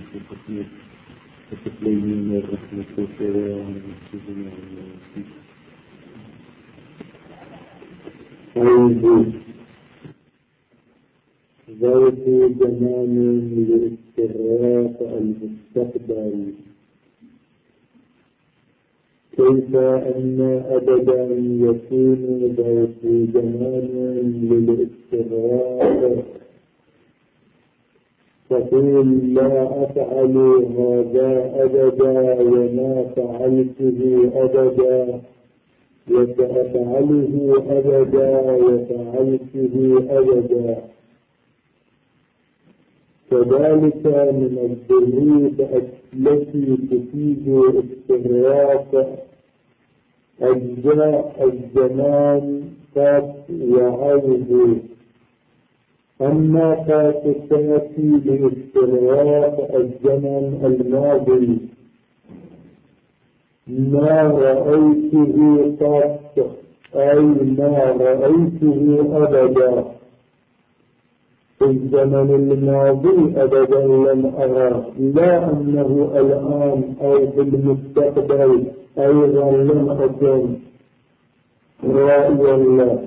التكليف التكليمين والرحمة والسلام والسلام ذات زمان لاستغراق المستقبل كيف أن أبدا يكون ذات زمان للاستغراق تقول لا أفعل هذا أبدا وما فعلته أبدا وسأفعله أبدا وفعلته أبدا. كذلك من الظروف التي تفيد استغراق أجزاء الزمان قاس وعوض. أما قاس تأتي لاستغراق الزمن الماضي ما رأيته قط أي ما رأيته أبدا في الزمن الماضي أبدا لم أرى، لا أنه الآن أو في المستقبل أيضا لم أكن رأي الله.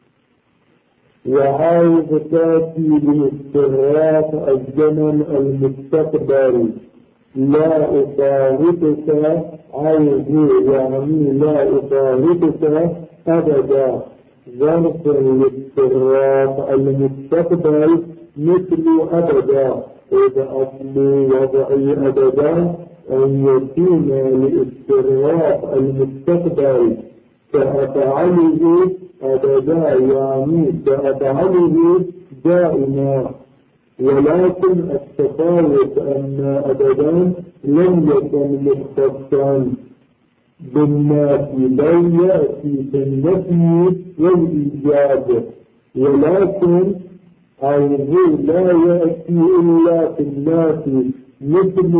وعاوز تأتي لاستغراق الزمن المستقبل لا أفارقك عوض يعني لا أفارقك أبدا. ظرف الاستغراق المستقبل مثل أبدا إذا أصل وضعي أبدا أن يكون لاستغراق المستقبل سأفعله أبدا يعني سأفعله دائما. ولكن التفاوت أن أبدا لم يكن مختصا بالنافي بل يأتي في النفي والإيجاب، ولكن عوض لا يأتي إلا في النافي مثل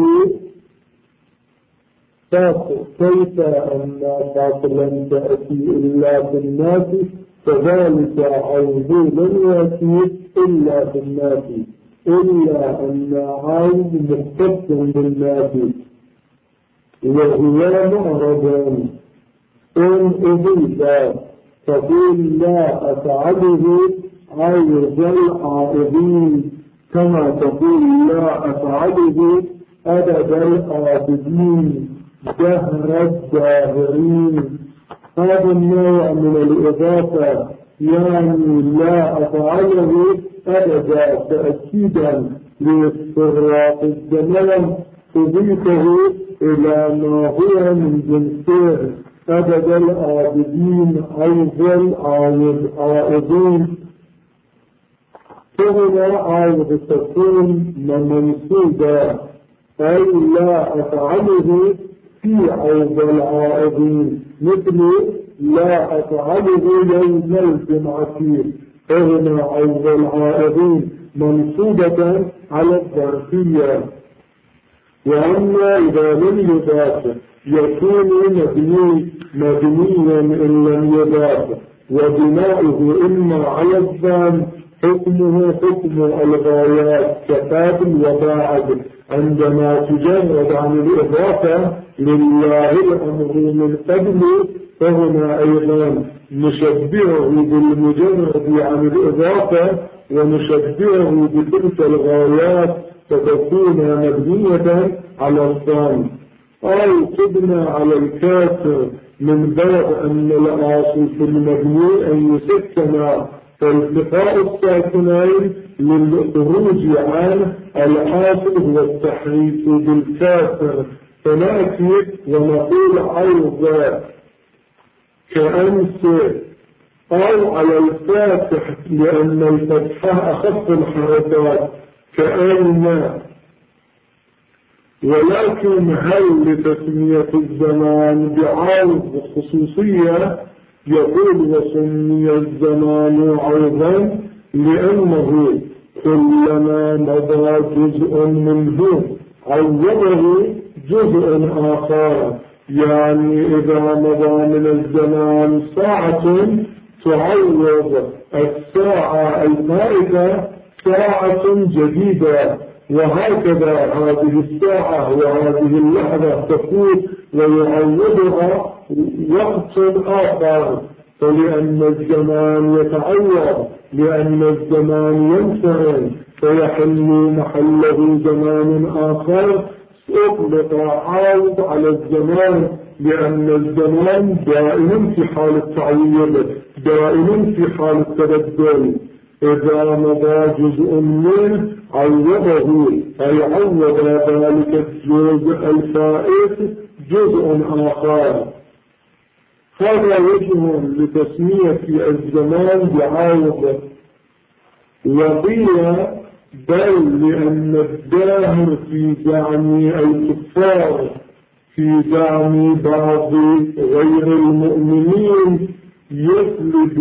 كيف أن باطلا تأتي إلا في النافي كذلك عوض لن يأتي إلا في النافي إلا أن عوض مختص بالنافي وهو معرض إن أضيف تقول لا أفعله عوض العائضين كما تقول لا أفعله أبد العابدين دهر الداهرين. هذا النوع من الإضافة يعني لا أفعله أبدا تأكيدا لاستغراق الزمان تضيفه إلى ما هو من جنسه أبد العابدين عوض العائضين. فهنا عوض تكون منصوبة أي لا أفعله في عوض العائضين مثل لا أفعله يوم الجمعة. فهنا عوض العائضين منصوبة على الظرفية. وأما إذا لم يضاف يكون مبنيا إن لم يضاف وبناؤه إما على الضم حكمه حكم الغايات كفاف وباعد عندما تجرد عن الإضافة لله الأمر من قبل فهنا أيضا نشبهه بالمجرد عن الإضافة ونشبهه بتلك الغايات فتكون مبنية على الضم أو تبنى على الكسر من باب أن الأصل في المبني أن يسكن فالتقاء الساكنين للخروج عن الأصل هو التحريف بالكسر. فنأتي ونقول عوض كأمس أو على الفاتح لأن الفتحة أخف الحركات كأن. ولكن هل لتسمية الزمان بعوض خصوصية؟ يقول وسمي الزمان عوضا لأنه كلما مضى جزء منه عوضه جزء آخر. يعني إذا مضى من الزمان ساعة تعوض الساعة الفائتة ساعة جديدة وهكذا هذه الساعة وهذه اللحظة تفوت ويعوضها وقت آخر، فلأن الزمان يتعوض، لأن الزمان ينتهي فيحل محله زمان آخر. أطلق عوض على الزمان لأن الزمان دائما في حال التعويض، دائما في حال التبدل. إذا مضى جزء منه عوضه، أي عوض ذلك الجزء الفائت جزء آخر. هذا وجه لتسمية الزمان بعوض. وقيل بل لأن الداهر في زعم الكفار، في زعم بعض غير المؤمنين يسلب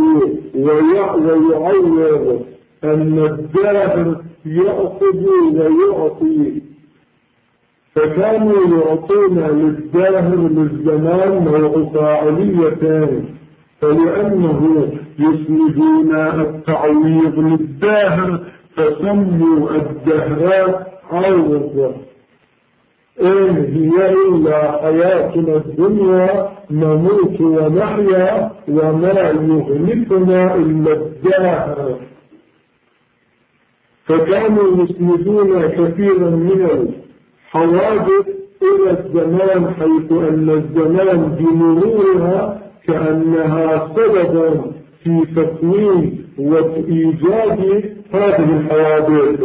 ويعوض، أن الداهر يأخذ ويعطي، فكانوا يعطون للداهر للزمان موضع فاعليتان، فلأنه يسندون التعويض للداهر فسموا الدهرات عوض. إن هي إلا حياتنا الدنيا نموت ونحيا وما يهلكنا إلا الدهر. فكانوا يسندون كثيرا من الحوادث إلى الزمان، حيث أن الزمان بمرورها كأنها سبب في تكوين وإيجاد هذه الحوادث.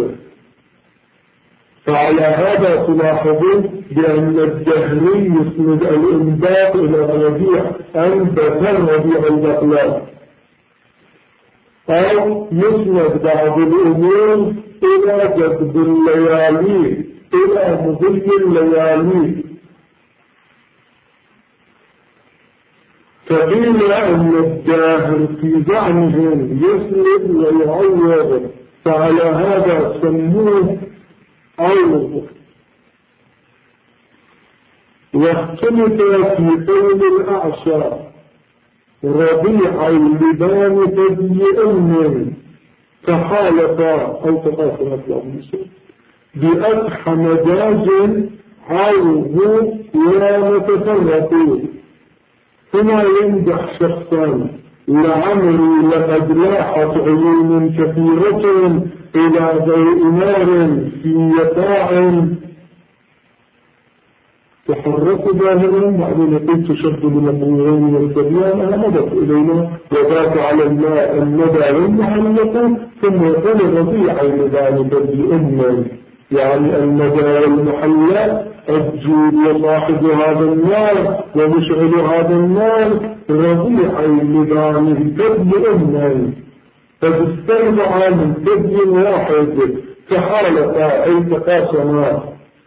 فعلى هذا تلاحظون بأن الدهري يسند الإنباط إلى الربيع، أنبت الربيع البقلاء، أو يسند بعض الأمور إلى جذب الليالي، إلى مضي الليالي. فقيل أن الداهر في زعمهم يسند ويعوض، فعلى هذا سموه عوض. واختلف في قول الأعشى ربيع اللبان تبيئن، فحالف أو تقاسم أطلاب بأضحى مجاز عوض لا نتفرقوا. هنا يمدح شخصا لعمري لقد لاحت عيون كثيرة إلى ضوء نار في يقاع تحرك ظاهرا، بعدين قلت تشد من الطويلين والسبيان مضت إلينا وذاك على الماء الندى والمحلق، ثم يقول الربيع لذلك بأمه، يعني الندى والمحلق الجود وصاحب هذا النار ومشعل هذا النار ربيع لذلك بأمه، فتسترضع من كذب واحد فحالة أي تقاسما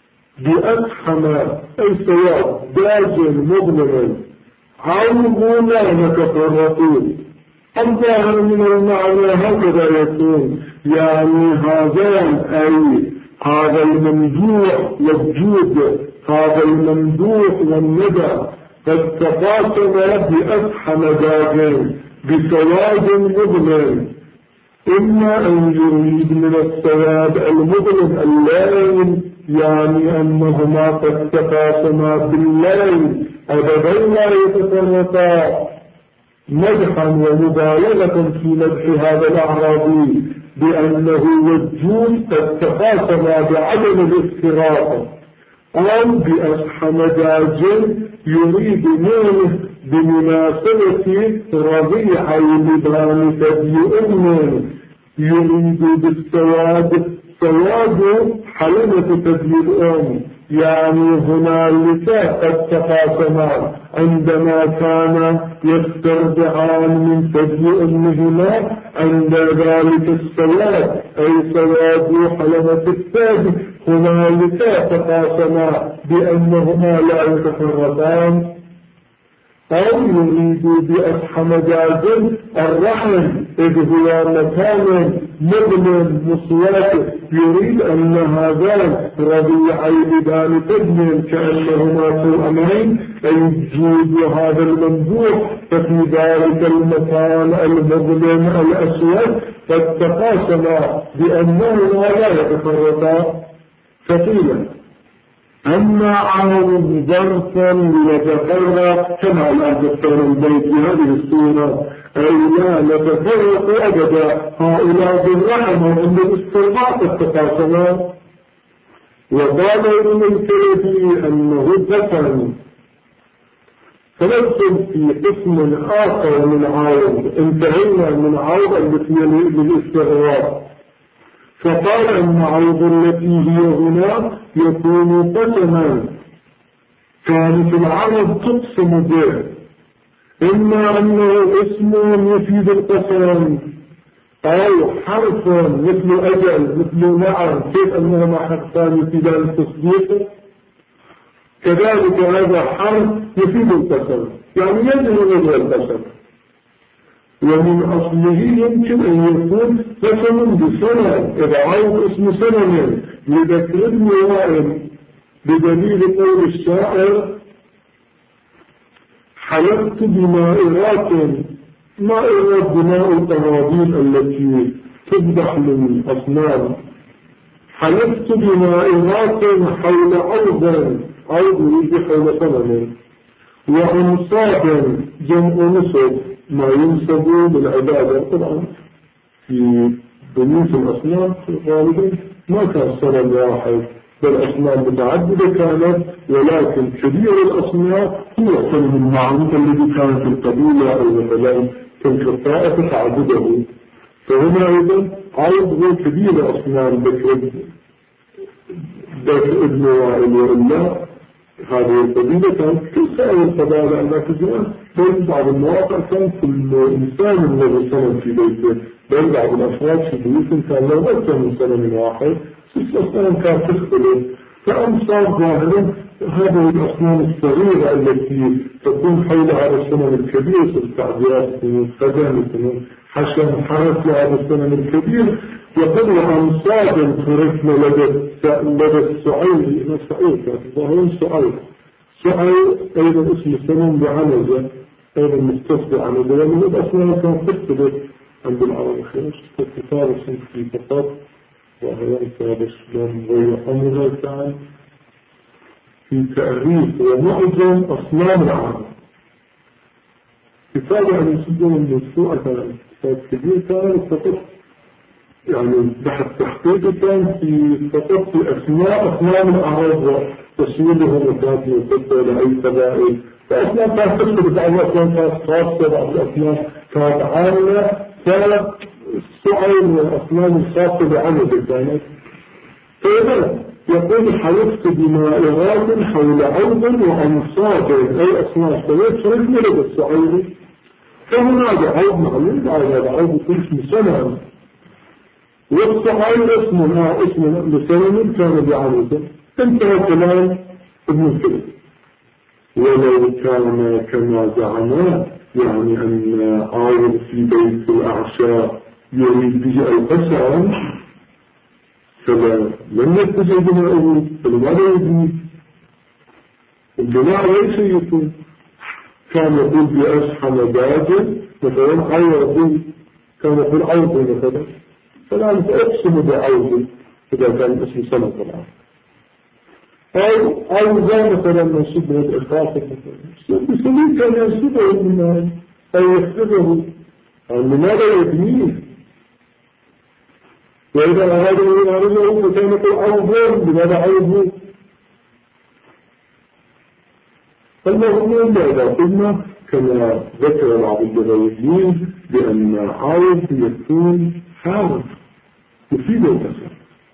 بأفحم أي سواد داج مظلم عوض لا نتفرقون. الظاهر من المعنى هكذا يكون، يعني هذان أي هذا الممدوح والجود، هذا الممدوح والندى قد تقاسما بأفحم داج بسواد مظلم، إما أن يريد من السواد المظلم الليل، يعني أنهما قد تقاسما بالليل أبدا لا يتفرقا، مدحا ومبالغة في مدح هذا الأعرابي بأنه والجود قد تقاسما بعدم الافتراق، أو بأصحى مجاز يريد منه بمناسبة ربيع اللبان تبيئن، يريد بالسواد سواد حلمة تبيي الأم، يعني هنالك قد تقاسما عندما كان يسترضعان من تبيي أمهما، عند ذلك السواد أي سواد حلمة التاج هنالك تقاسما بأنهما لا يتفرقان. أو يريد بأصحى مجاز الرحم إذ هو مكان مظلم مصوات، يريد أن هذان ربيع اللبان تبن كأنهما توأمين، أي الجود هذا الممدوح، ففي ذلك المكان المظلم الأسود قد تقاسما بأنهما لا يتفرقا. فقيل أما عارض ظرفا ليتفرق كما لا تذكر البيت بهذه الصورة أي لا نتفرق أبدا هؤلاء بالرحمة عند الاسترباط التقاسمات. وقال ابن الكلبي أنه ذكر فندخل في قسم آخر من عارض انتهينا من عارض التي للاستغراق. فقال أن عرض التي هي هنا يكون قسما كانت العرض تقسم به إما أنه اسم يفيد القسم أو حرف مثل أجل مثل نعم كيف أنهما حرفان يفيدان التصديق كذلك هذا حرف يفيد القسم يعني يدعو إلى القسم. ومن أصله يمكن أن يكون قسم بسنة إذا عرض اسم سنة لذكر ابن وائل بدليل قول الشاعر حلفت بمائرات مائرات بماء القناديل التي تذبح للأصنام حلفت بمائرات حول عرض يجي حول سنة وأنصاب جمع نصب ما ينسب للعبادة. طبعا في بنية الأصنام غالبا ما كان صنم واحد بل أصنام متعددة كانت ولكن كبير الأصنام هو الصنم المعروف الذي كان في القبيلة أو مثلا تلك الطائفة تعبده. فهنا أيضا عرض هو كبير الأصنام ذكر ابن وائل وإلا هذه القبيلة كانت كسائر القبائل التي جاءت بل بعض المواقع كان كل إنسان له صنم في بيته بل بعض الأفراد في بيوتهم كان له أكثر من صنم واحد الصنم كانت تختلف. فأمثال ظاهرا هذه الأصنام الصغيرة التي تكون حول هذا الصنم الكبير في التعبيرات من خدم حشم حرس لهذا الصنم الكبير يقول أمصاد خرجنا لدى السعيد ظاهرين سعيد أيضا اسم الصنم بعنزة أيضا مستصدع عنزة لأنه الأصنام كان تختلف عند العرب خير كتاب في فقط وهي كتاب السلام غير أمر تعالى في تأريخ ومعظم أصنام العرب. كتاب عن يسجل من السوء كتاب كبير كان فقط يعني بحث تحقيق كان فقط في أسماء أصنام العرب وتسويلهم وكانت يصدر لأي قبائل. فأصنام كانت تختلف بعض الأصنام كانت خاصة بعض الأصنام كانت عامة كانت السعي والأصنام الخاصة بعمل كانت. فإذا يقول حلفت بمائرات حول عرض وأنصاب أي أصنام فيصرف لدى السعيد. فهنا هذا عرض معلوم هذا عرض كل سنة والسعيد اسم لسنة كان بعرضه. انتهى كلام ابن الكلب. ولو كان كما زعمنا يعني أن عارض في بيت الأعشاء يريد به القسم فلا لم يتجه بناؤه فلماذا يبني البناء ليس يكون كان يقول بأسحم باجل مثلا عرض كان يقول عرض مثلا فلا أقسم بعرض إذا كان اسم سنة الآن أو ذا مثلا منصوب من الإخلاص بسبيل كان ينصبه من أو يحسبه لماذا يبنيه وإذا أراد أن يعرضه فكان يقول عرضون لماذا عرضه. فالمهم إذا قلنا كما ذكر بعض الجغويين بأن عرض يكون حارف يفيد الأسر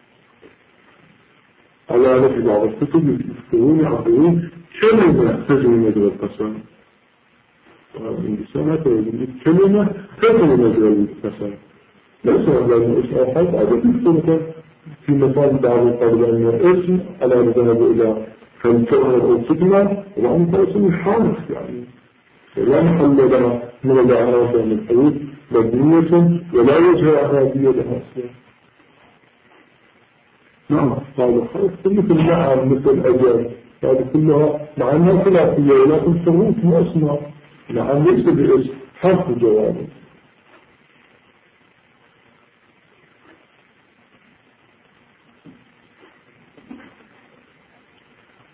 على هذا في بعض الكتب يذكرون كلمة تجري مجرى القسم الإنسان يقول كلمة تجري مجرى القسم ليس لأنه اسم أحد عدد السلطة في مثال بعض قبل أن الاسم على الذهب إلى كالكونة أو فتنة وأنت اسم حارس يعني لا محل لها من الأعراض عن الحدود مبنية ولا وجه أعرابية لها أصلا. نعم هذا خلص مثل نعم مثل أجل هذه كلها مع أنها ثلاثية ولكن شروط وأسماء نعم ليس باسم حرف جوابه.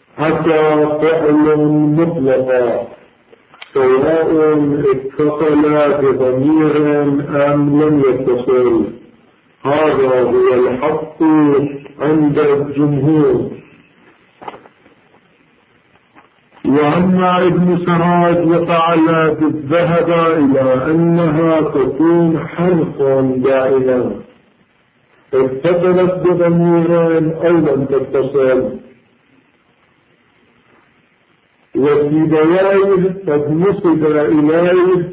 عسى فعل مطلقا سواء اتصل بضمير أم لم يتصل، هذا هو الحق عند الجمهور. وأما ابن سراج وتعالى ذهب إلى أنها تكون حرفا دائما اتصلت بضمير أو لم تتصل، وفي بيانه قد نسب إليه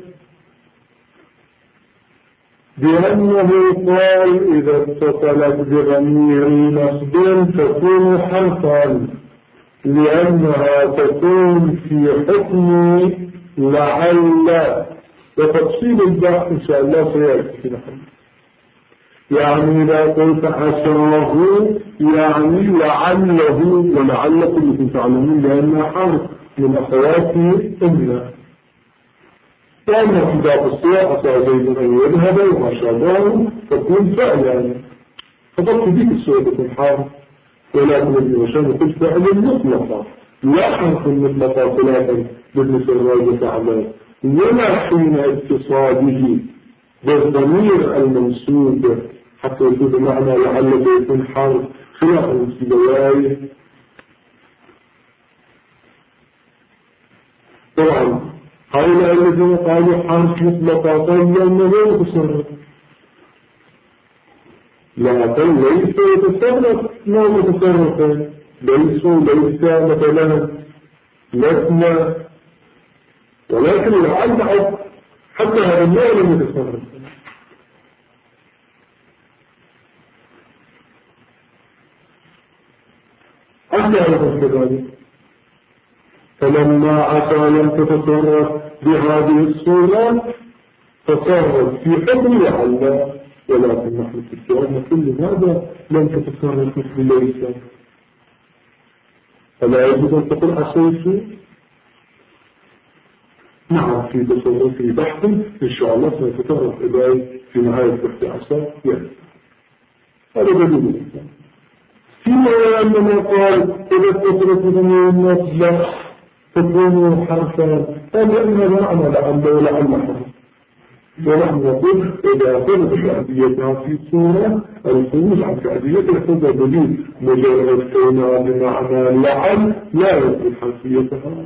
بأنه قال إذا اتصلت بضمير نصب تكون حرفا، لأنها تكون في حكم لعل، وتفصيل البحث إن شاء الله سيأتي نحن. يعني إذا قلت عساه يعني لعله، ولعل كلكم تعلمون لأنها حرف من أخوات أمنا. وأما في باب الصيغة عسى زيد أن يذهب وما شابه تكون فعلا، فقط بك السورة تكون حرف، ولكن ابن هشام يقول فعل مطلقة لا حرف مطلقة خلافا بابن سراج وتعالى، ولا حين اتصاله بالضمير المنسوب حتى يكون معنى لعله يكون حرف خلافا في بوايه. طبعا هؤلاء الذين قالوا حرف مطلقة قالوا أنه لا يتصرف، لكن ليس يتصرف ما متصرف، ليس مثلا لسنا، ولكن العلم حتى هذا النوع لم يتصرف. حتى هذا كذلك، فلما عسى لم تتصرف بهذه الصورة تصرف في حكم لعل، ولكن نحن في السؤال كل هذا لم تتصرف مثل ليس، فلا يجب أن تقول عسيت. نعم في تصرف في بحث إن شاء الله سنتطرق إليه في نهاية بحث عسى يعني. هذا دليل فيما أننا قال إذا تصرف ضمير النصب تكون حرفا، فلأن معنى لعل ولعل حرف، ونحن نقول إذا خرجت كأبيتها في صورة الخروج عن كأبيتها هذا دليل، مجرد كونها بمعنى لعل لا يكون حرفيتها،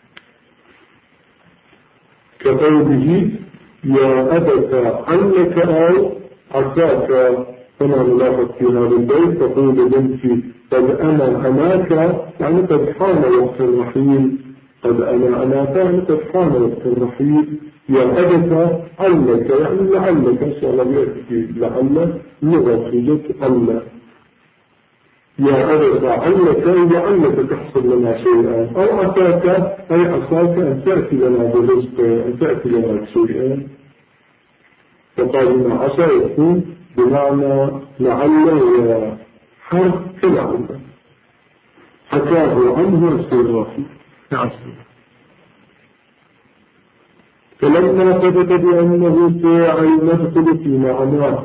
كقوله يا أبت عنك أو عساك، كما نلاحظ في هذا البيت تقول بنتي قد أنا أناك يعني قد حان وقت الرحيل، قد أنا يعني قد حان وقت الرحيل، يا أبت علك يعني لعلك إن شاء الله يأتي لعل لغة لك الله، يا أبت علك لعلك تحصل لنا شيئا، أو عساك أي عساك أن تأتي لنا برزق، أن تأتي لنا بشيئا. فقال إن عسى يكون بمعنى لعل وحرف كلعل، حكاه عنه السراحي عسى. فلما ثبت بأنه ساعي ندخل في معناه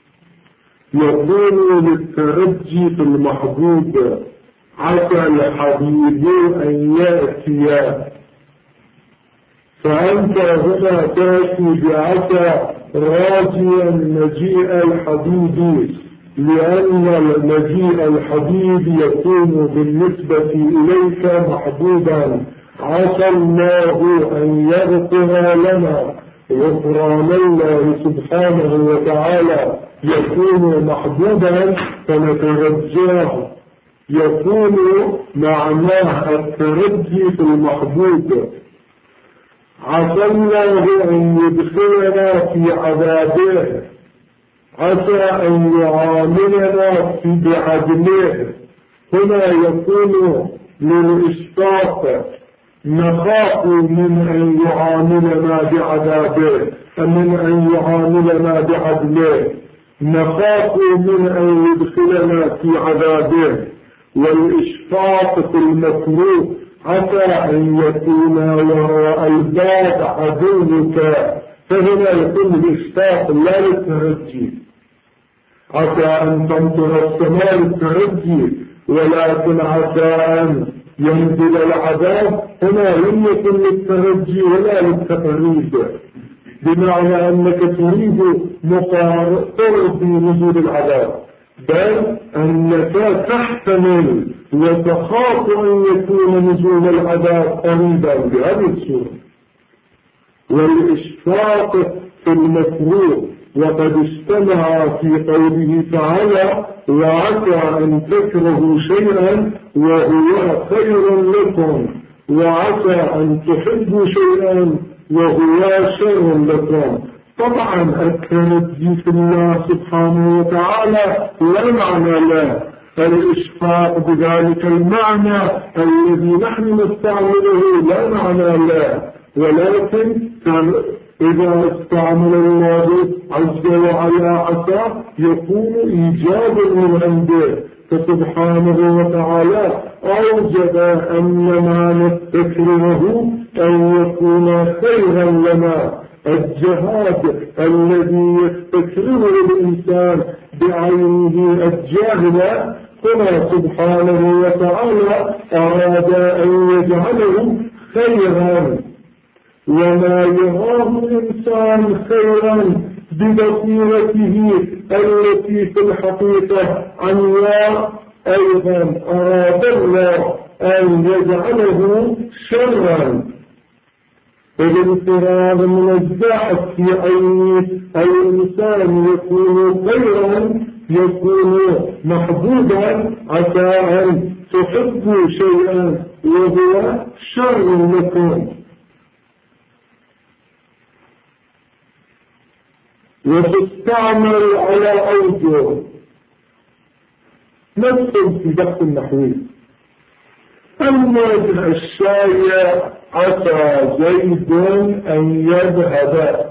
يكون للترجي في المحبوب عسى الحبيب أن يأتي، فأنت هنا تأتي بعسى راجيا مجيء الحبيب، لأن مجيء الحبيب يكون بالنسبة إليك محبوبا، عسى الله أن يغفر لنا، غفران الله سبحانه وتعالى يكون محبوبا فنترجاه، يكون معناه الترجي في المحبوب، عسى الله أن يدخلنا في عذابه، عسى أن يعاملنا في بعدله. هنا يكون للإشفاق، نخاف من أن يعاملنا بعذابه، من أن يعاملنا بعدله، نخاف من أن يدخلنا في عذابه. والإشفاق في المكروه عسى أن يكون وراء الباب عدوك، فهنا يكون الإشفاق لا للترجي، عسى أن تمطر السماء للترجي، ولكن عسى أن ينزل العذاب هنا لم يكن للترجي ولا للتقريب، بمعنى أنك تريد قرب نزول العذاب، بل أنك تحتمل وتخاف أن يكون نزول العذاب قريبا بهذه الصورة. والإشفاق في المفروض وقد اجتمع في قوله تعالى وعسى أن تكرهوا شيئا وهو خير لكم وعسى أن تحبوا شيئا وهو شر لكم. طبعا التنجي في الله سبحانه وتعالى لا معنى له، الإشفاق بذلك المعنى الذي نحن نستعمله لا معنى له، ولكن إذا استعمل الله عز وعلا عسى يكون إيجابا من عنده، فسبحانه وتعالى أوجب أن ما نستكرهه أن يكون خيرا لنا. الجهاد الذي يستكرهه الإنسان بعينه الجاهلة هنا سبحانه وتعالى أراد أن يجعله خيرا، وما يراه الإنسان خيرا ببصيرته التي في الحقيقة عنواء أيضا أراد الله أن يجعله شرا. الانفراد من الضعف في عين الإنسان يكون خيرا، يكون محبوبا، عسى أن تحبوا شيئا وهو شر لكم. وتستعمل على أوجه ندخل في بحث النحوي. الوجه الشائع عسى زيد أن يذهب،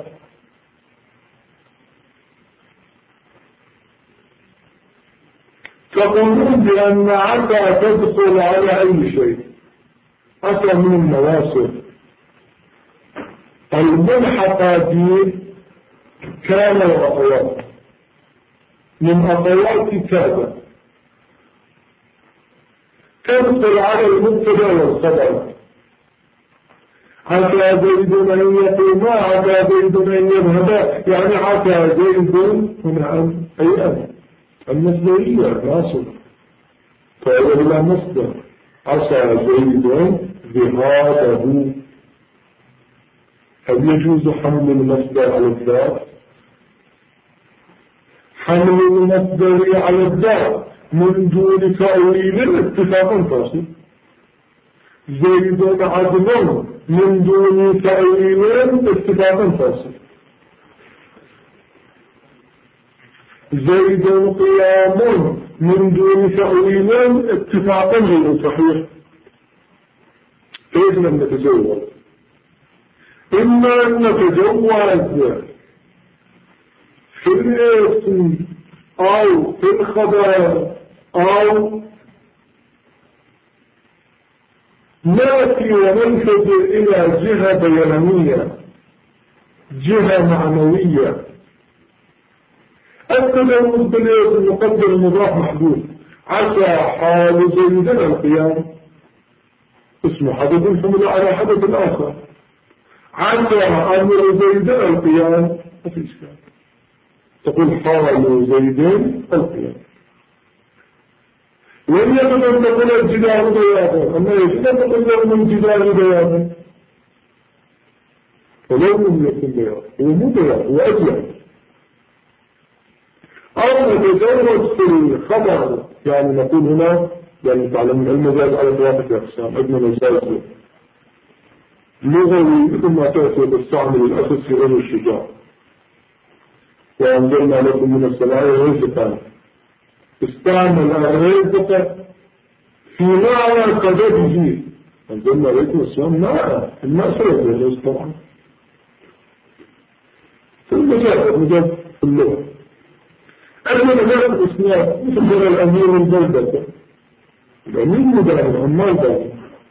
تقولون بأن عسى تدخل على أي شيء. عسى من النواصب الملحقة به كان وأخوات، من أخوات كذا تدخل على المبتدا والخبر. عسى زيد أن يقوم، عسى زيد أن يذهب، يعني عسى زيد هنا أي أن المصدرية ناصب فإلى مصدر عسى زيد ذهابه. هل يجوز حمل المصدر على الذات؟ حمل المصدر على الذات من دون تأويل اتفاقا فاصل. زيد عدل من دون تأويل اتفاقا فاصل. زيد قيام من دون تأويل اتفاقا غير صحيح. كيف لم نتجوز؟ إما أن نتجوز في الاسم أو في الخبر أو نأتي وننفذ إلى جهة بيانية، جهة معنوية. التجوز بالاسم المقدر المضاف محدود. عسى حال زيد القيام اسم حدث حمل على حدث آخر. عسى أمر زيد القيام ما في إشكال، تقول حال زيد القيام. لم يكن أن تقول الجدار بياضا، أما يجب أن تقول لهم الجدار بياضا، ولو لم يكن بياض ومو بياض وأجل. أو نتجوز في الخبر، يعني نقول هنا يعني تعلم المجاز على ثلاثة أقسام. عندنا مجاز لغوي مثل ما تأتي بالصعب للأسف في غير الشجاع، وأنزلنا لكم من السماء رزقا. استعمل الرزق في معنى قدره، أنزلنا لكم السماء معنى الماء سيد الرزق طبعا في المجاز في اللغة. أجل مجاز الإسلام مثل الأمير البلدة، الأمير مدار عمال دار،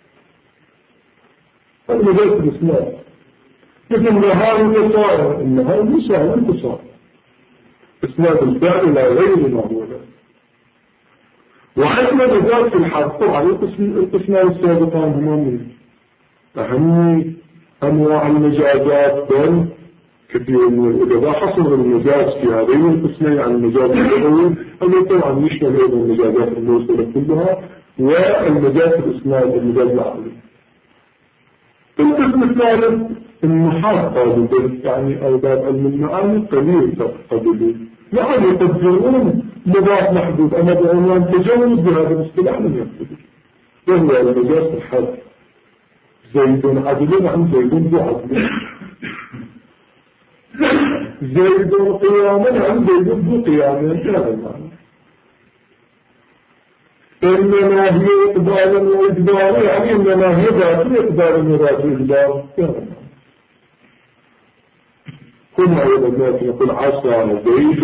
هذا مجاز الإسلام. مثل نهار انتصار، النهار نساء انتصار، إسناد الفعل إلى غير معمولة. وعندنا مجال في الحرف. طبعا القسمان السابقان هما من أهم أنواع المجازات، بل كثير من الأدباء حصر المجاز في هذين القسمين عن المجاز اللغوي الذي طبعا يشمل أيضا المجازات الموصولة كلها والمجاز الإسناد والمجاز العقلي. القسم الثالث النحاة قابل، يعني أرباب علم المعاني قليل قابل، نعم يقدرون مضاف محدود، أما بعنوان تجاوز بهذا الاصطلاح لم يقبل، وهو المجاز الحرف. زيد عدل عن زيد ذو عدل، زيد قياما عن زيد ذو قياما، هذا المعنى. إنما هي إقبالا وإجبارا، يعني إنما هي ذات إقبالا وذات إجبار، هذا المعنى. هنا أيضا ذات يقول عصا زيد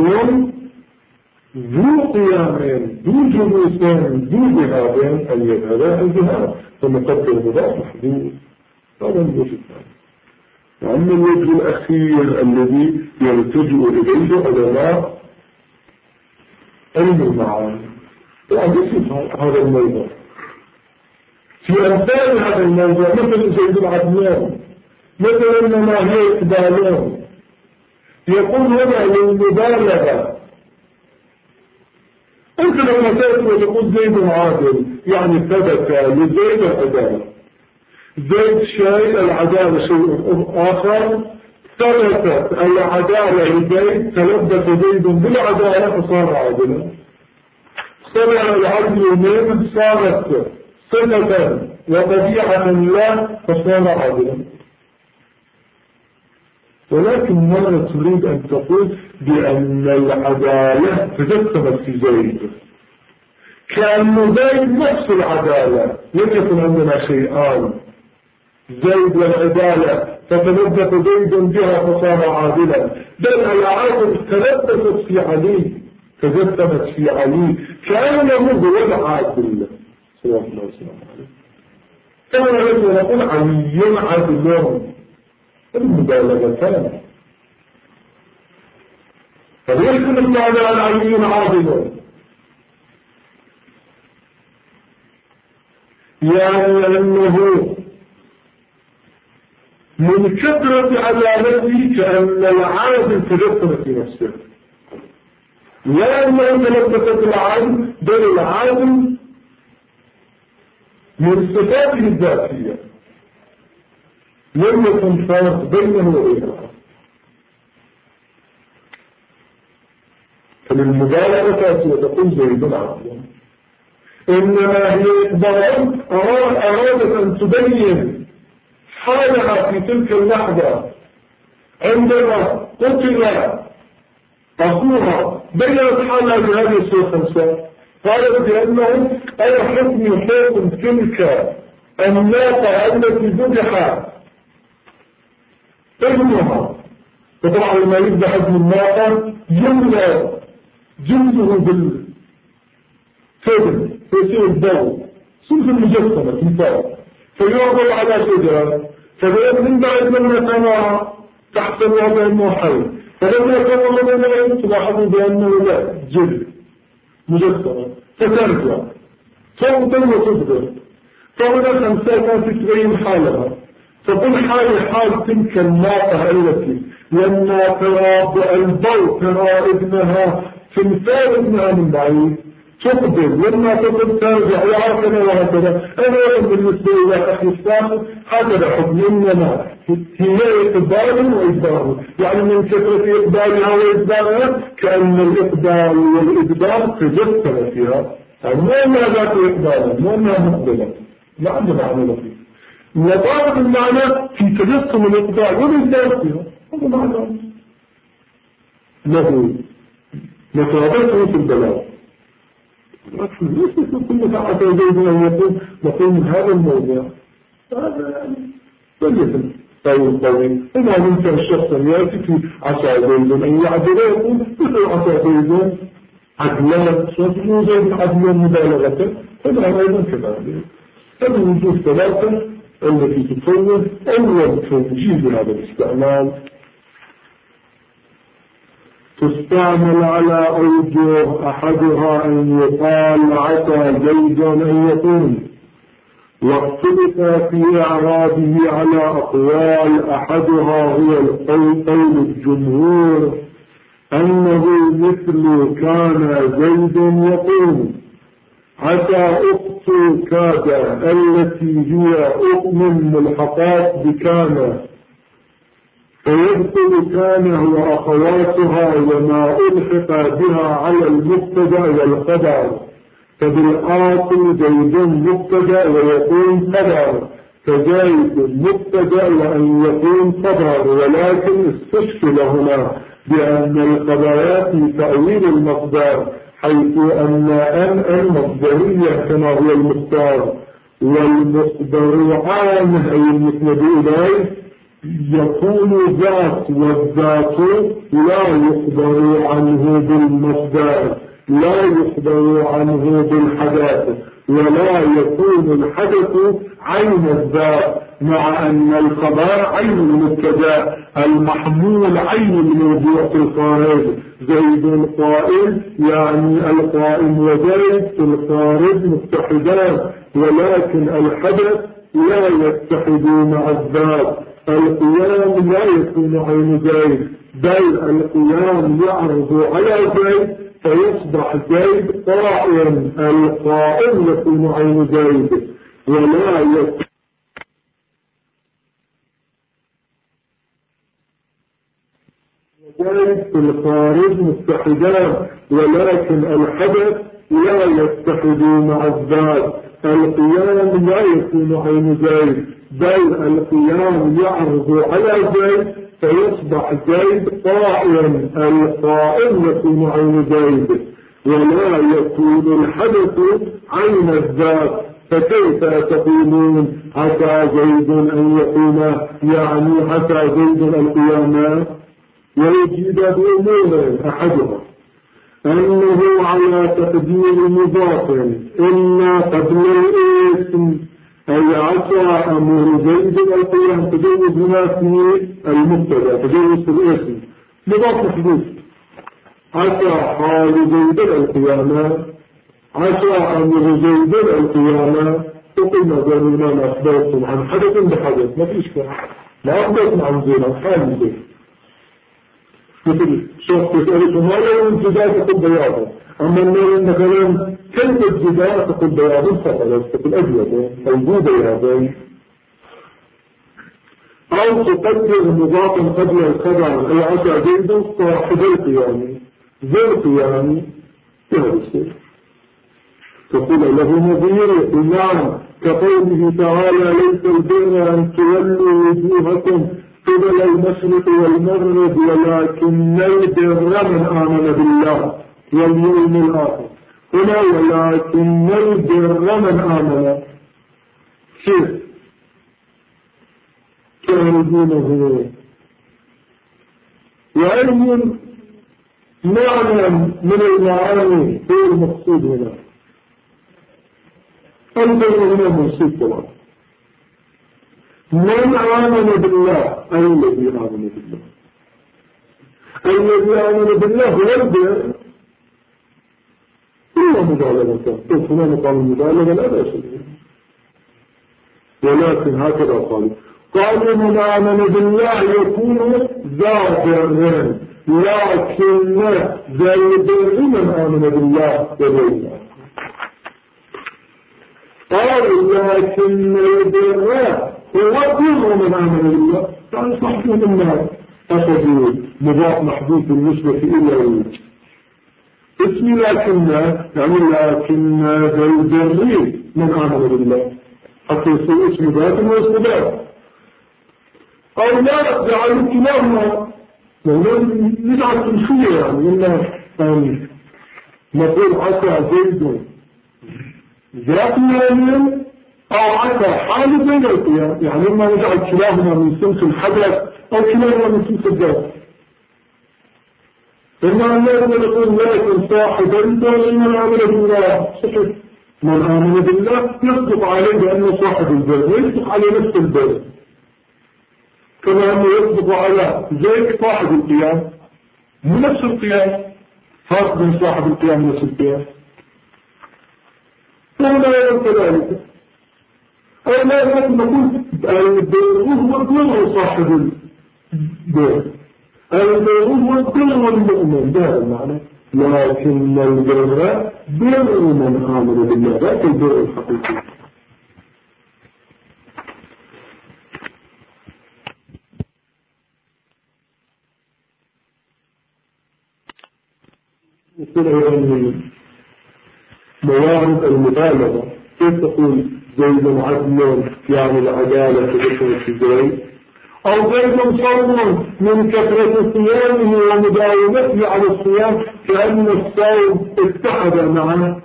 ذو قيام ذو جلوس ذو ذهاب أن يذهب الذهاب، فمقدر مضاف محدود. هذا الوجه الثاني. وأما الوجه الأخير الذي يلتجئ إليه علماء علم المعاني، وأنصف هذا الموضوع في أمثال هذا الموضوع، مثل زيد العدنان، مثل إنما هي إقبالون، يقول هنا للمبالغة. أنت لما تأتي وتقول زيد عادل يعني ثبت لزيد العدالة، زيد شيء العدالة شيء آخر، ثبتت العدالة لزيد، تلبس زيد بالعدالة فصار عادلا، صنع العدل منه صارت صفة وطبيعة له فصار عادلا. ولكن ماذا تريد أن تقول؟ بأن العدالة تجسمت في زيد، كأن زيد نفس العدالة، لم يكن عندنا شيئان، زيد والعدالة فتلبس زيد بها فصار عادلا، بل العادل تلبست في علي، تجسمت في علي، كأنه هو العادل صلى الله عليه وسلم. كما نقول علي عدل، المبالغة كان فليكن المعنى علي عادل، يعني أنه من كثرة عدالته كأن العادل تجسم في نفسه، لا أنه تلبست العادل، بل العادل من صفاته الذاتية، لم يكن فرق بينه وبين العدل. فللمبالغة تأتي وتقول زيد عدل، إنما هي إقبال أرادت أن تبين حالها في تلك اللحظة عندما قتل أخوها، بينت حالها بهذه الصورة الخمسة، قالت بأنه أي حكم تلك الناقة التي ذبح ابنها. فطبعا لما يذبح ابن الناقة يملى جلده بالفدن فيصير الضوء صوت المجسمة مثال، فيوضع على شجرة، فبين من بعد لما كان تحت الوضع أنه حي، فلما كان الله تلاحظوا بأنه لا جلد مجسمة، فترجع فوضا وتبدر. فهناك أمثال كانت تبين حالها، فقل حال تلك الناقة التي لما ترى الضوء ترى ابنها تمثال ابنها من بعيد تقبل، لما تقبل ترجع وهكذا وهكذا. أنا بالنسبة إلى أخي الثاني هكذا حكم، إنما هي إقبال وإدبار، يعني من كثرة إقبالها وإدبارها كأن الإقبال والإدبار تجسم فيها، يعني ما أنها ذات إقبالا، ما أنها مقبلة، ما عندنا معنى لطيف. وطالب المعنى في تجسم الإقبال والإدبار فيها، هذا معنى له مطابقه في البلاغ. لكن ليس كل ساعة يجب أن يكون نقول من هذا الموضوع، هذا يعني بلية طويل. إذا ممكن الشخص يأتي في عصا زيد أن يعدل يقول مثل عصا زيد عدلان، وفي زيد عدلان مبالغة، هذا أيضا كذلك. هذه وجوه ثلاثة التي تكون أول توجيه لهذا الاستعمال. تستعمل على أوجه، أحدها أن يقال عسى زيد أن يقوم، واختلف في إعرابه على أقوال، أحدها هو قول الجمهور أنه مثل كان زيد يقوم. عسى أخت كاد التي هي من ملحقات بكان، فيدخل كان وأخواتها وما ألحق بها على المبتدأ والخبر، فبالآخر زيد مبتدأ ويكون خبر، فزيد مبتدأ وأن يكون خبر، ولكن استشكل هنا بأن الخبرات في تأويل المصدر، حيث أن المصدرية كما هو المختار، والمصدر عنه أي المسند إليه يكون ذات، والذات لا يخبر عنه بالمصدر، لا يخبر عنه بالحدث، ولا يكون الحدث عين الذات، مع أن الخبر عين المبتدا المحمول عين الموضوع في الخارج. زيد القائم يعني القائم وزيد في الخارج متحدان، ولكن الحدث لا يتحد مع الذات. القيام لا يكون عين زيد، بل القيام يعرض على زيد فيصبح زيد قائم، القائم يكون عين زيد ولا يكون زيد في الخارج متحدان، ولكن الحدث لا يتحد مع الذات. القيام لا يكون عين زيد، بل القيام يعرض على زيد فيصبح زيد قائم، القائم يكون عين زيد ولا يكون الحدث عين الذات. فكيف تقولون عسى زيد أن يقوم، يعني عسى زيد القيامة؟ ويجيب بأمور، أحدها أنه على تقدير مضاف إلا قبل الاسم، أي عسى أمر زيد القيام، تجوز هنا في المبتدا، تجوز في الاسم مضاف محدود. عسى حال زيد القيامة، عسى أمر زيد القيامة، وقلنا ذلك ما أخبرتم عن حدث بحدث، ما فيش كلام، ما أخبرتم عن زيد حال زيد. مثل شخص يسألكم ما لو الجدال تقول بياضا، أما النور مثلا كلمة الجدال تقول بياضا فقط، تقول أبيض أو بياضا، أو تقدر مضافا قبل الخبر، أي عسى زيد صاحب القيام، ذي القيام يهرسل، تقول له نظير نعم، كقوله تعالى ليس البر أن تولوا وجوهكم قبل المشرق والمغرب، ولكن البر من آمن بالله واليوم الآخر. هنا ولكن البر من آمن، كيف كان دينه، وأي معنى من المعاني هو المقصود هنا. البر هنا منصوب طبعا، من آمن بالله، الذي آمن بالله، الذي آمن بالله هو البر، إلا مبالغة، قلت هنا مقام المبالغة لا بأس به، ولكن هكذا قالوا من آمن بالله يكون ذا بر، لكن ذا البر من آمن بالله وبالله. قالوا لكن البر هو كل من آمن بالله، كان صحبه بالله، أخذوا مضاف محدود بالنسبة إلى الوجه. اسم لكن يعني لكن ذا البر من آمن بالله، حتى يصير اسم ذات واسم ذات، أو لا جعلوا كلاهما، ولن نجعل تنشية يعني إن نقول عسى زيد ذات يوم أو عسى حال بين القيام، يعني إما نجعل كلاهما من سنس الحدث أو كلاهما من سنس الذات. إما أن نقول لكن صاحب البر من آمن بالله، صحيح من آمن بالله يصدق عليه بأنه صاحب البر، ويصدق على نفس البر، كما أنه يصدق على زيد صاحب القيام، مو نفس القياس، فرق بين صاحب القيام ونفس القياس. فهنا يقول كذلك أو لا يمكن نقول البيروه والبير صاحب البير، البيروه والبير والمؤمن، ده المعنى. لكن البر بير من آمن بالله، ذاك البر الحقيقي. يقول أيضا موارد المبالغة، كيف تقول زيد عدل يعني العدالة في زيد، أو زيد صوم من كثرة صيامه ومداومته على الصيام كأن الصوم اتحد معه.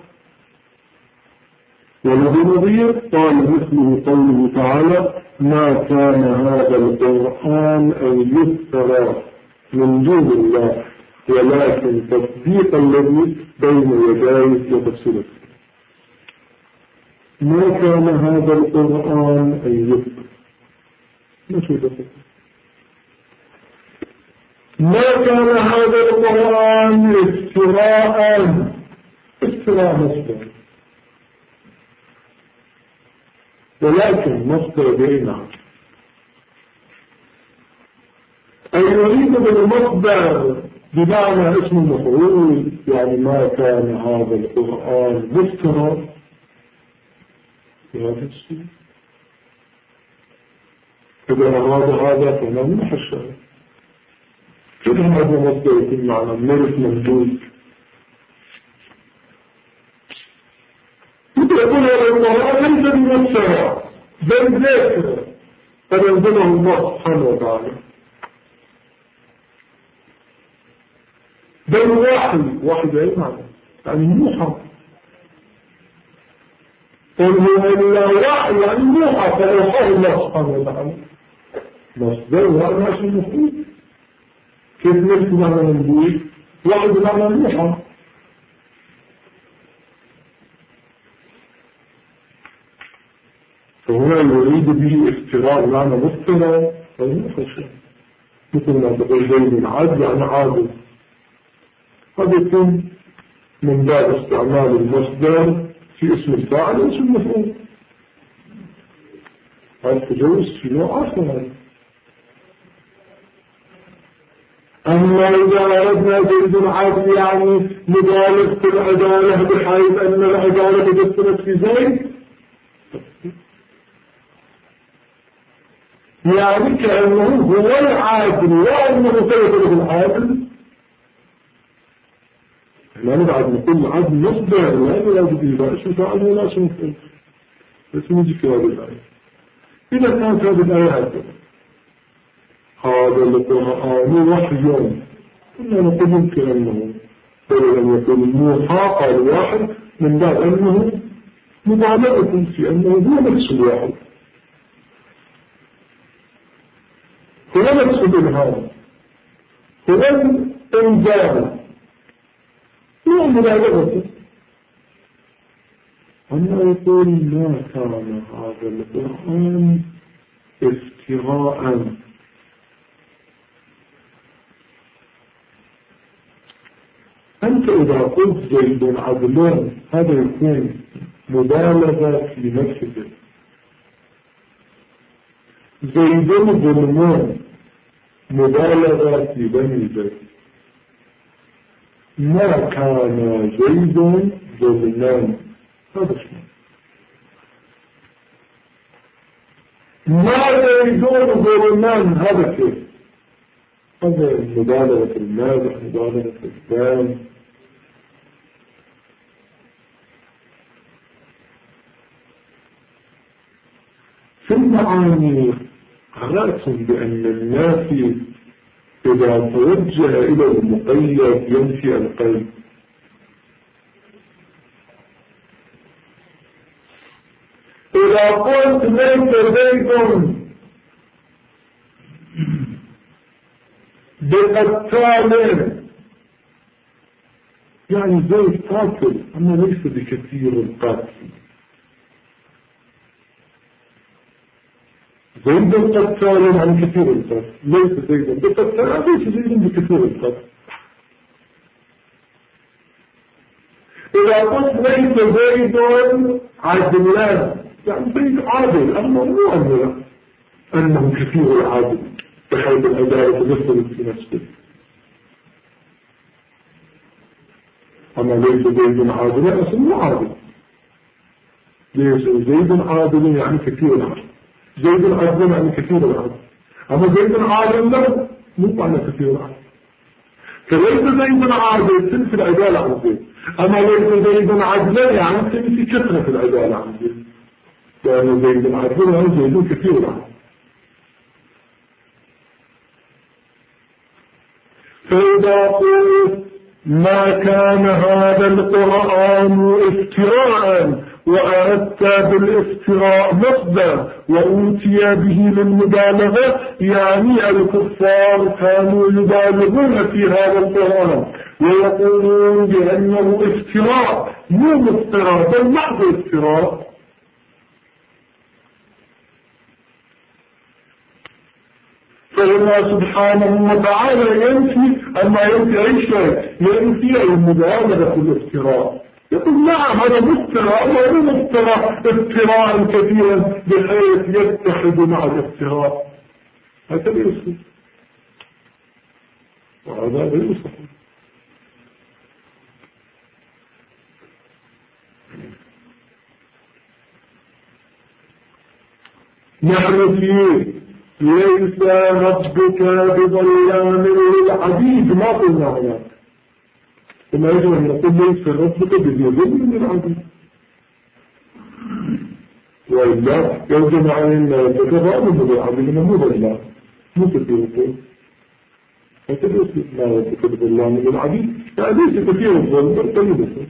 وله نظير قال مثله قوله تعالى ما كان هذا القرآن أن يفترى من دون الله ولكن تصديق الذي بين يديه وتفسيره. ما كان هذا القرآن أن يفترى، ما كان هذا القرآن افتراء مصدر، ولكن مصدر بينه أن يريد بالمصدر بمعنى اسم المفعول، يعني ما كان هذا القرآن مفترى بهذا الشيء. إذا أراد هذا فما منح الشيء كده هذا مصدر يكون معنى مرف ممدود. يقول هذا القرآن ليس بمفترى بل ذاكرة فنزله الله سبحانه وتعالى، بل واحد أي معنى يعني موحى، قل هو إلا وحي يعني موحى فأوحاه الله سبحانه وتعالى. مصدر وأنا اسم مفعول، كيف نفس معنى ممدود واحد معنى موحى. فهنا يريد به افتراء معنى مفترى فينفش، مثل ما تقول زيد عاد يعني عادل، هذا يكون من باب استعمال المصدر في اسم الفاعل واسم المفعول. هذا التجوز في نوع آخر. أما إذا أردنا زيد عاد يعني مبالغة العدالة بحيث أن العدالة تدخلت في زيد، يعني كأنه هو العادل وأنه سيطلب العادل. لا نبعد نقول عدل مصدر لا يجب إذا اسم فاعل ولا اسم مفعول، اسم يجي في هذه الآية. إذا كانت هذه الآية هذا القرآن وحي، كنا نقول يمكن أنه ولم يكن موحى قال واحد من باب أنه مبالغة في أنه هو نفس الواحد، هو نفس الإلهام، هو الإنزال، هو مبالغة. أما يقول ما كان هذا القرآن افتراء، أنت إذا قلت زيد عدل هذا يكون مبالغة في نفسه. زيد ظلمان مبالغة في بني زيد. ما كان زيد ظلمان هذا شيء، ما زيد ظلمان هذا كيف؟ هذا مبالغة المادح مبالغة الدام. في المعاني رأس بأن النافي إذا توجه إلى المقيد ينفي القيد. إذا قلت ليس زيد بقتال يعني زيد قاتل أما ليس بكثير القاتل. زيد قتال عن كثير القتل، ليس زيد بقتال ليس زيد بكثير القتل. إذا قلت ليس زيد عادلا يعني زيد عادل، أما مو أنه كثير العادل بحيث العدالة تمثل في نفسه. أما ليس زيد عادلا أصلا مو عادل. ليس زيد عادل يعني كثير العادل، زيد عادل يعني كثير العادل، أما زيد عادل لا مو معنى كثير العادل. فليس زيد عادل تنفي العدالة عن زيد، أما ليس زيد عادلا يعني تنفي كثرة العدالة عن زيد، لأن زيد عادل يعني زيد كثير العادل. فإذا قلت ما كان هذا القرآن افتراء وأردت بالافتراء مصدر وأوتي به للمبالغة، يعني الكفار كانوا يبالغون في هذا القرآن ويقولون بأنه افتراء مو مفتراء بل محض افتراء. فالله سبحانه وتعالى ينفي أما ينفي أي شيء، ينفي المبالغة في الافتراء. يقول نعم هذا مفتراء وهذا مفتراء افتراء كثيرا بحيث يتحد مع الافتراء. هذا يصف وهذا يصف. نحن فيه ليس ربك بظلام للعبيد ما قلنا هناك، وما يجب أن نقول ليس ربك بظلم للعبيد، وإلا يجب أن تتظالم للعبيد من هو ظلام مو كثير. فتدرس لا ربك بظلام للعبيد يعني ليس كثير الظلم بل قليل الظلم.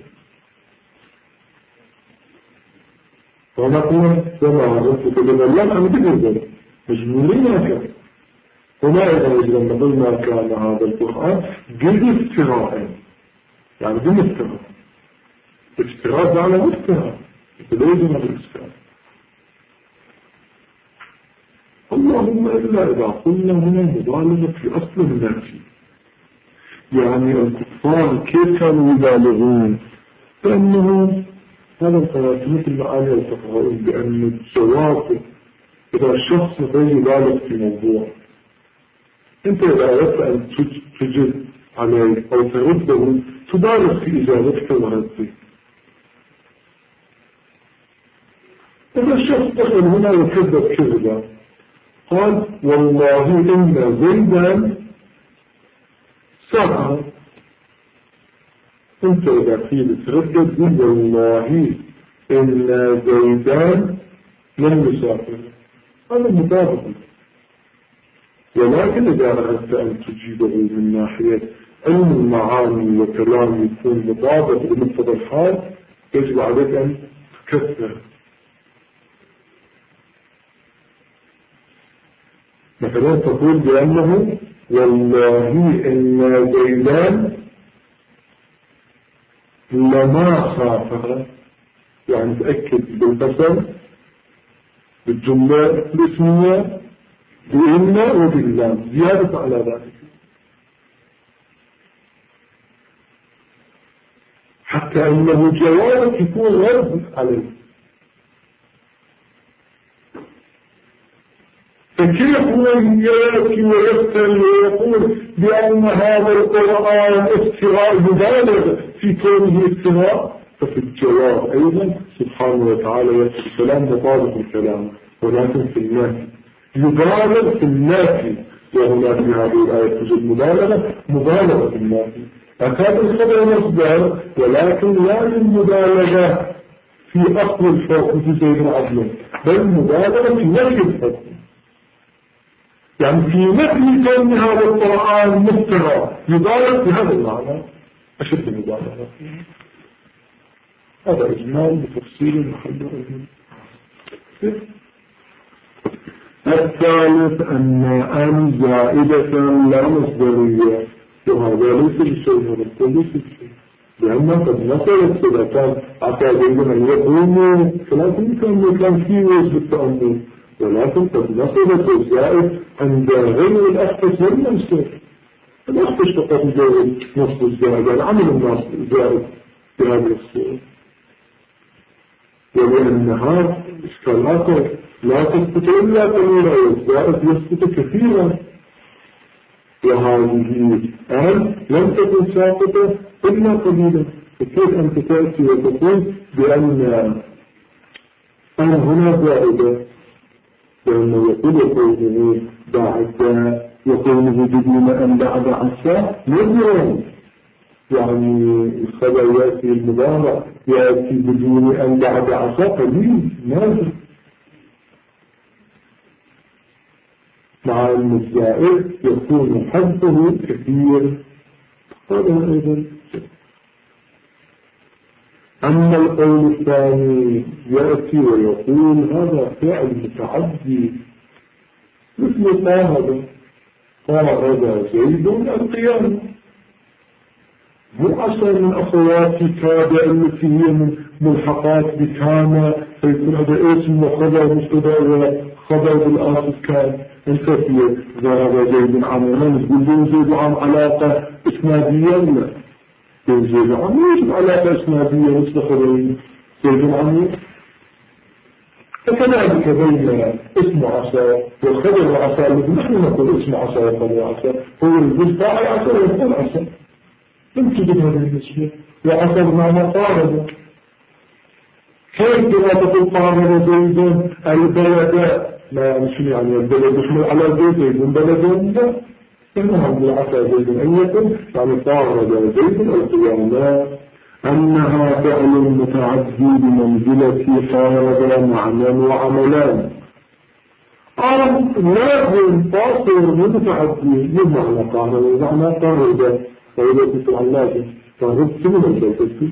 ونقول وما ربك بظلام عن ذكر الظلم مجمولين هكذا. وما يجب أن نقول ما كان هذا القرآن جد افتراء يعني دون افتراء. افتراء على مفتراء لازم الافتراء. اللهم إلا إذا قلنا هنا مبالغة في أصل النافي، يعني الكفار كيف كانوا يبالغون؟ فإنه هذا القرآن مثل المعاني والتفاؤل بأن الجواب إذا الشخص غير يبالغ في موضوع، أنت إذا أردت أن تجد عليه أو ترده تبالغ في إجابتك ورده. إذا الشخص دخل هنا وكذب كذبا قال والله إن زيدا سافر، أنت إذا قيل تردد والله إن زيدان لم يسافر، هذا مطابق. ولكن إذا أردت أن تجيبه من ناحية علم المعاني وكلام يكون مطابق لمقتضى الحال يجب عليك أن تكثر. مثلا تقول بأنه والله إن زيدان لما سافر، يعني تأكد بالبصر بالجملة الاسمية بإن وباللام زيادة على ذلك حتى أنه جوابك يكون غير عليه. فكيف هو يأتي ويفتر ويقول بأن هذا القرآن افتراء مبالغ في كونه افتراء؟ ففي الجواب أيضا سبحانه وتعالى يأتي الكلام مطابق الكلام ولكن في النافي يبالغ في النافي، وهنا في هذه الآية توجد مبالغة في النافي. أكاد الخبر مصدر ولكن لا للمبالغة في أصل الحكم في زيد العدل بل مبالغة في نفي الحكم، يعني في نفي كون هذا القرآن مفترى يبالغ في هذا المعنى أشد المبالغة. هذا إجمال بتفصيل محل علم. الثالث أن زائدة لا مصدرية، وهذا ليس بشيء مرتب ليس بشيء، لأنه قد مثلت إذا كان أعتاد أن يقوموا فلكن كان فيه وجه التأمل، ولكن قد مثلت الزائد عند غير الأخفش والمنصر. الأخفش فقط يجاوب نصف الزائد يعني عمل الناس الزائد، بهذه الصورة. ولأنها إشكالات لا تثبت إلا قليلا والزائد يثبت كثيرا، وهذه لم تكن ساقطة إلا قليلا. فكيف أنت تأتي وتقول بأن هنا زائدة، لأنه يقول بعد يقوله بدون أن بعد عسى نذر، يعني الخبر يأتي المضارع يأتي بدون أن بعد عسى قليل نذر، مع أن الزائد يكون حظه كثير. هذا أيضا. أما القول الثاني يأتي ويقول هذا فعل متعدي مثل قاعد زيد القيام، مو أصلا من أخوات كاد التي هي من ملحقات بكان، فيكون هذا اسم وخبر مبتدا وخبر بالآخر كان. انت في ذهب زيد عملا تقول لي زيد عن علاقة إسنادية؟ لا، زيد عن ليش علاقة إسنادية مثل خبرين زيد عن. فكذلك بين اسم عصا والخبر عصا الذي نحن نقول اسم عصا وخبر عصا هو المستعى عصا ويكون عصا. لم تجد هذه الاسم وعصا بمعنى قارب. كيف لا تقول قارب زيد البلد؟ ما نشمي يعني البلد يحمل على زيد من بلد؟ لا، إنها من عصا زيد أن يكون يعني قارب زيد القيام، أنها فعل متعدي بمنزلة قارب معنى وعملان. لازم فاصل متعدي بمعنى قارب ومعنى قارب، فإذا كنت عن لازم فهمت من الجلسة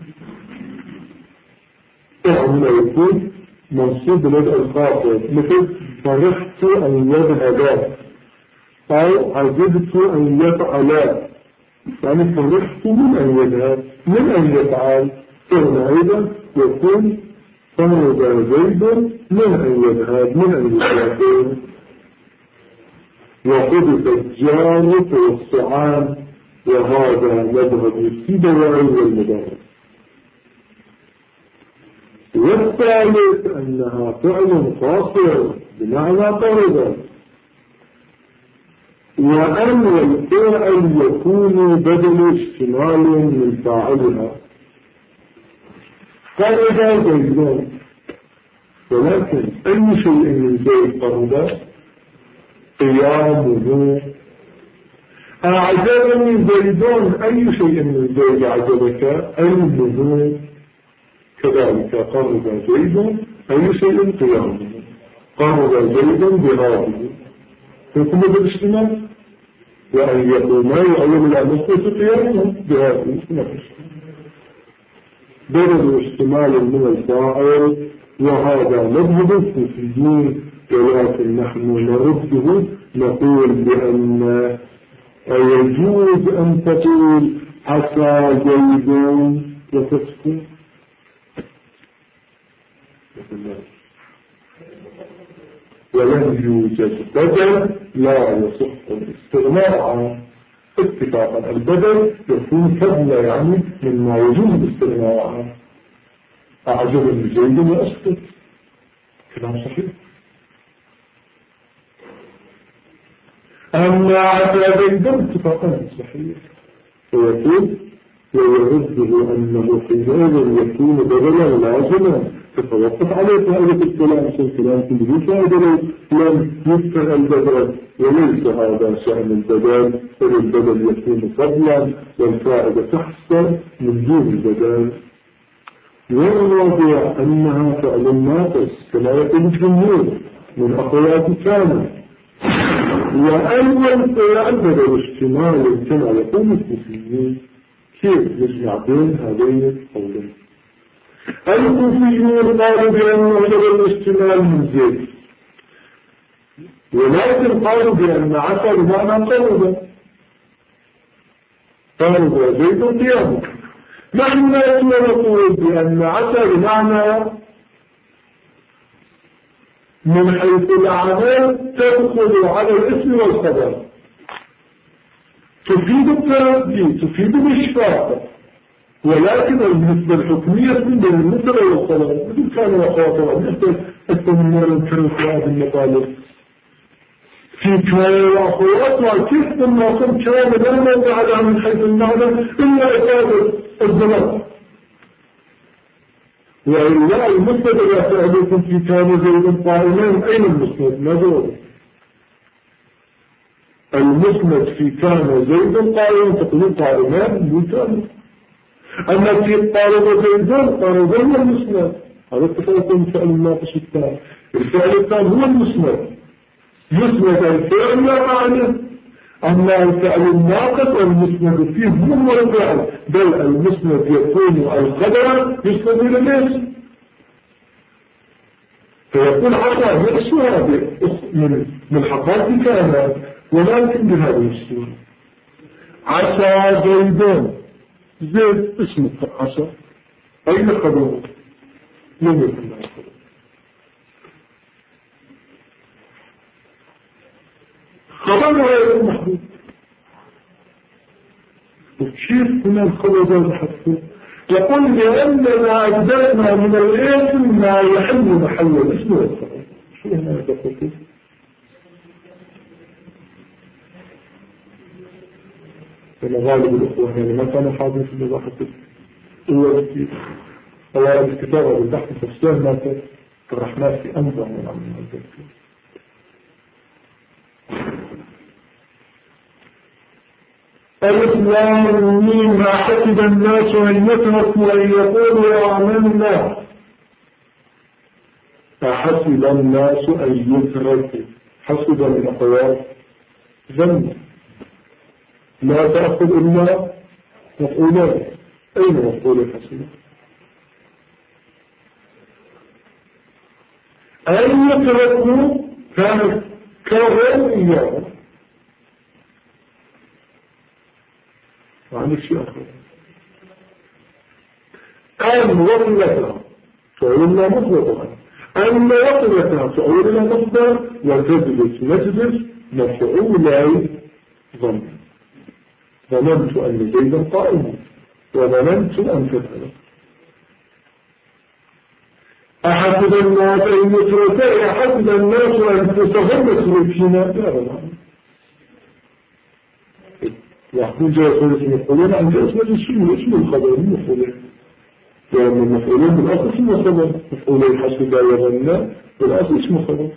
يعني يكون منصوب لدى الخاطر، مثل فرحت أن يذهب أو عجبت أن يفعل، يعني فرحت من أن يذهب من أن يفعل، فهنا يكون فرد زيد من أن يذهب من أن يفعل. وحدث الجار والصعام، وهذا مذهب السبوي والمدارس. والثالث أنها فعل قاصر بمعنى قرب، وأن الفعل يكون بدل اشتمال من فاعلها. قرب زيدون، ولكن أي شيء من زيد قرب قيامه. أعجبني زيدون، أي شيء من زيد أعجبك؟ علمه. كذلك قرب زيد أي شيء قيامه، قرب زيد بهذه حكم بالاجتماع، وأن يقوما يعلم الأمسة قيامه بهذه نفسه بدل اشتمال من الفاعل. وهذا مذهب الصوفيين، ولكن نحن نرده نقول بأن يجوز أن تقول عسى زيد وتسكت، ولم يوجد بدل لا يصح الاستغناء عنه اتفاقا. البدل يكون فضلا يعني مما يجوز الاستغناء عنه. أعجبني زيد وأسكت، كلام صحيح. أما عسى زيد اتفاقا صحيح، فيقول ويرده أنه حينئذ يكون بدلا لازما، تتوقف عليه فائدة الكلام. الكلام كله فائدة لم يذكر البدل، وليس هذا شأن البدل، فالبدل يكون فضلا والفائدة تحصل من دون البدل. والرابع أنها فعل ناقص كما يقول الجمهور من أقوات كامل، وأول فعل بدل اشتمال كما يقول الكوفيين. كيف نجمع بين هذين القولين؟ الكوفيون قالوا بأنه بدل الاشتمال من زيد، ولكن قالوا بأن عسى بمعنى قرب، قرب زيد قيامه. نحن نقول بأن عسى بمعنى من حيث الأعمال تدخل على الاسم والخبر، تفيد التردي، تفيد الإشفاق، ولكن بالنسبة الحكمية بالنسبة للصلاة مثل كان وخاطرة بالنسبة التنمير الكريم في هذه المطالب في كان وخاطرة كيف بالناصر كان لما بعدها من حيث المعنى إلا إفادة الزمان وإلا المسند إذا فعلتم في كان زيد قائمين أين المسند؟ ماذا المسند في كان زيد قائمين تقولون قائمان مكان أما في قارب زيدان قارب هو المسند هذا التفاوت من فعل الناقص الثاني الفعل الثاني هو المسند يسند الفعل لا معنى أما الفعل الناقص المسند فيه مو الفعل بل المسند يكون القدر يسند إلى الاسم فيكون عطاء نفسها من حقائق كامل ولكن بهذه الصورة عسى زيدان زيد اسمه عسى أين قدره؟ لم يكن له قدر خبر غير محدود وكيف هنا الخبر غير محدود يقول لأننا أجدرنا من الاسم ما يحل محل الاسم والخبر شو هنا يقول إلى غالب الأخوة يعني ما كانوا حاضرين في الوضاحة هو كتير أولا الكتابة بالبحث تفسير ما ترحنا في أنظر من عمل الذكر الإسلام مما حسب الناس أن يتركوا وأن يقولوا آمنا فحسب الناس أن يتركوا حسب الأقوال ذنب لا تأخذ إلا مفعولان أين مفعول حسنا أن يتركوا كانت كرهم إياه وعن الشيء آخر أن وصلتها فعلنا مطلقا أن وصلتها فعلنا مصدر وتجلس مجلس مفعولاي ظن ظننت أن زيدا قائما وظننت أن تفعل أحسب الناس أن يتركوا أحسب الناس أن تتغمسوا فينا لا يحكون جاء صورة المفعولين عن جاء اسم الخبر المفعولين لأن المفعولين بالأصل اسم الخبر مفعولين حسب وظننا بالأصل اسم الخبر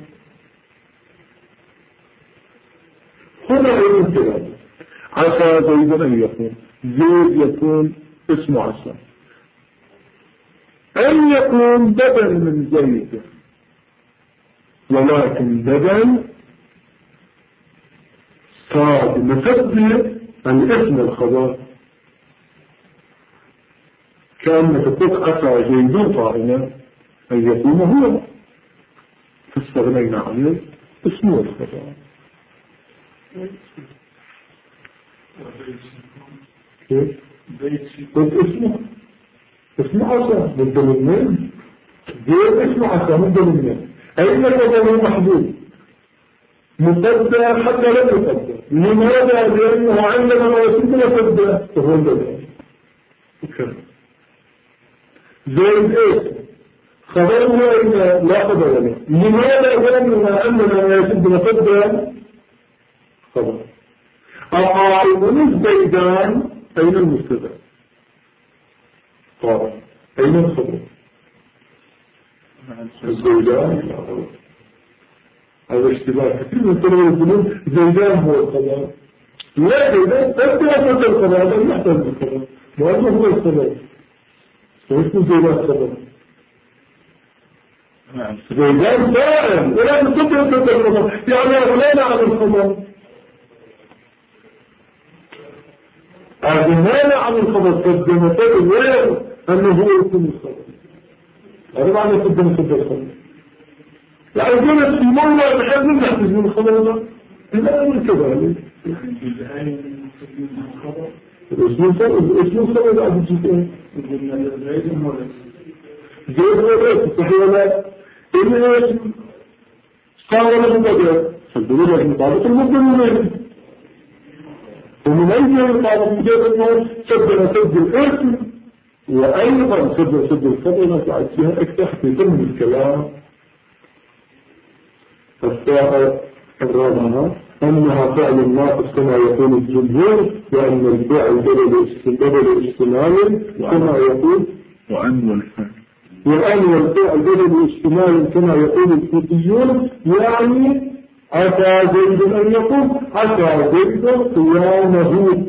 هنا أيضا كلام عسى زيدا أن يكون زيد يكون اسم عسى أن يكون بدل من زيد ولكن بدل صار مفدي الاسم الخبر كأنك تقول عسى زيد قائما أن يكون هو فاستغنينا عنه اسمه الخبر كيف؟ قلت اسمه عسى مدى منين غير اسمه عسى مدى منين أين الوضع محدود مقدر حتى لم يقدر لماذا؟ لأنه عندما ما يكون مقدر فهو البدل زيد اسم خبره أين لا خبر له لماذا؟ لأنه عندما ما يكون مقدر خبر أقارب الزيدان أين المستدى طبعا أين الخبر الزيدان هذا اشتباه كثير من طلبة يقولون زيدان هو الخبر لا زيدان تبدأ فتى الخبر هذا يحتاج الخبر وهذا هو الخبر فيكون زيدان خبر زيدان دائم ولا تبدأ فتى الخبر يعني أغلال على الخبر أغنانا عن الخبر قدمت الوير أنه هو يكون الخبر هذا معنى قدمت الخبر يعني قلت في مرة بحيث نحتاج من الخبر ده إلا أمر كذلك الاسم الخبر ده أبو جيتين زيد هو الاسم صحيح لا إلا اسم صار له بدأ فالدولة المطابق المدنين ومن أي يطابق مجرد أنه سجل الاسم وأيضا سد الفضل بعد فيها اكتح في ضمن الكلام. الساعة الرابعة أنها فعل ناقص كما يقول الجمهور، وأن الفعل بدل اشتمال كما يقول وأن والفعل بدل اشتمال كما يقول الكوفيون. يعني عسى زيد أن يقول عسى زيد قيامه،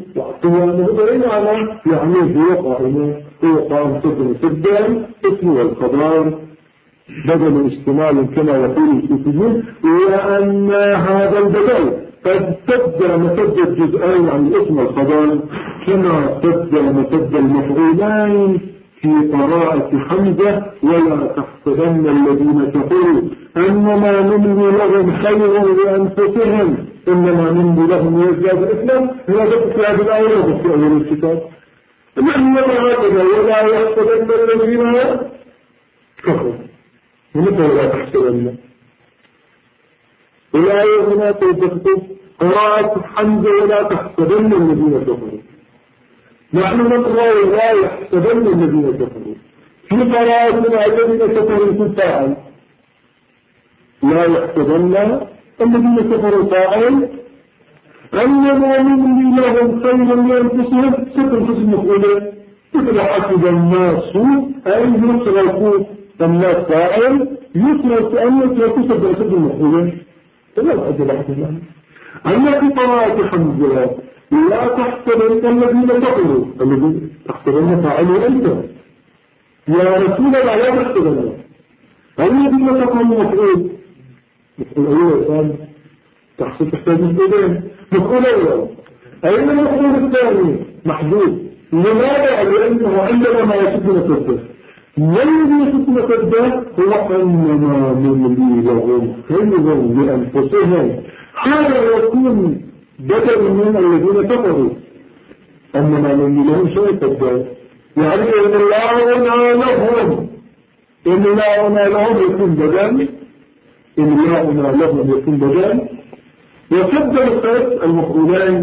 يعني هو قام سدا اسمه القضاء بدل اشتمال كما يقول الكوفيون. وأن هذا البدل قد تبدأ مسد الجزئين عن اسم القضاء كما تبدأ مسد المفعولين في قراءة حمزة. ولا تحسبن الذين كفروا أنما نملي لهم خير لأنفسهم إنما نملي لهم ليزدادوا إثما. هذا في هذه الآية في أول الكتاب. إنما هكذا ولا يحسبن الذين كفروا. ومتى ولا تحسبن الآية هنا تذكر قراءة حمزة ولا تحسبن الذين كفروا. نحن نقرأ ولا يحسبن الذين كفروا. في قراءتنا الذين كفروا في فاعل، لا يحسبن الذين كفروا فاعل أنما نملي لهم خير لأنفسهم ستر في المفعولين. مثل حسب الناس أي يتركوا الناس فاعل يترك أن يتركوا سبع المفعولين. لا أجل أحسن. أما في قراءة حمزة لا تحسبن الذين كفروا، الذين تحسبن فاعلوا أنت يا رسول الله لا تحسبن الذين كفروا مفعول. مفعول أول ثاني تحسب تحتاج مفعولين. مفعول أول أين المفعول الثاني محدود. لماذا؟ لأنه عندما ما يسد مسده الذي يسد مسده هو أنما نملي لهم خير لأنفسهم. هذا يكون بدل من الذين كفروا. أنما نملي لهم شيء كذاب، يعني إن الله لهم يكون بدل، إن الله لهم يكون بدل. وسد القيس المفعولين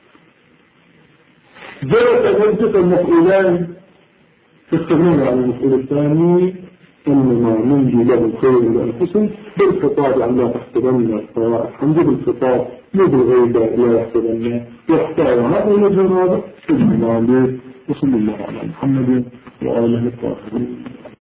جلس منطق المفعولين في التغنين عن المفعول الثاني إنما ننجي له خير لأنفسهم بالخطاب عن لا تحسبن الحمد بالخطاب مو بالغيبة لا يحسبن يحتاج هذا الوجه هذا. وصلى الله على محمد وآله الطاهرين.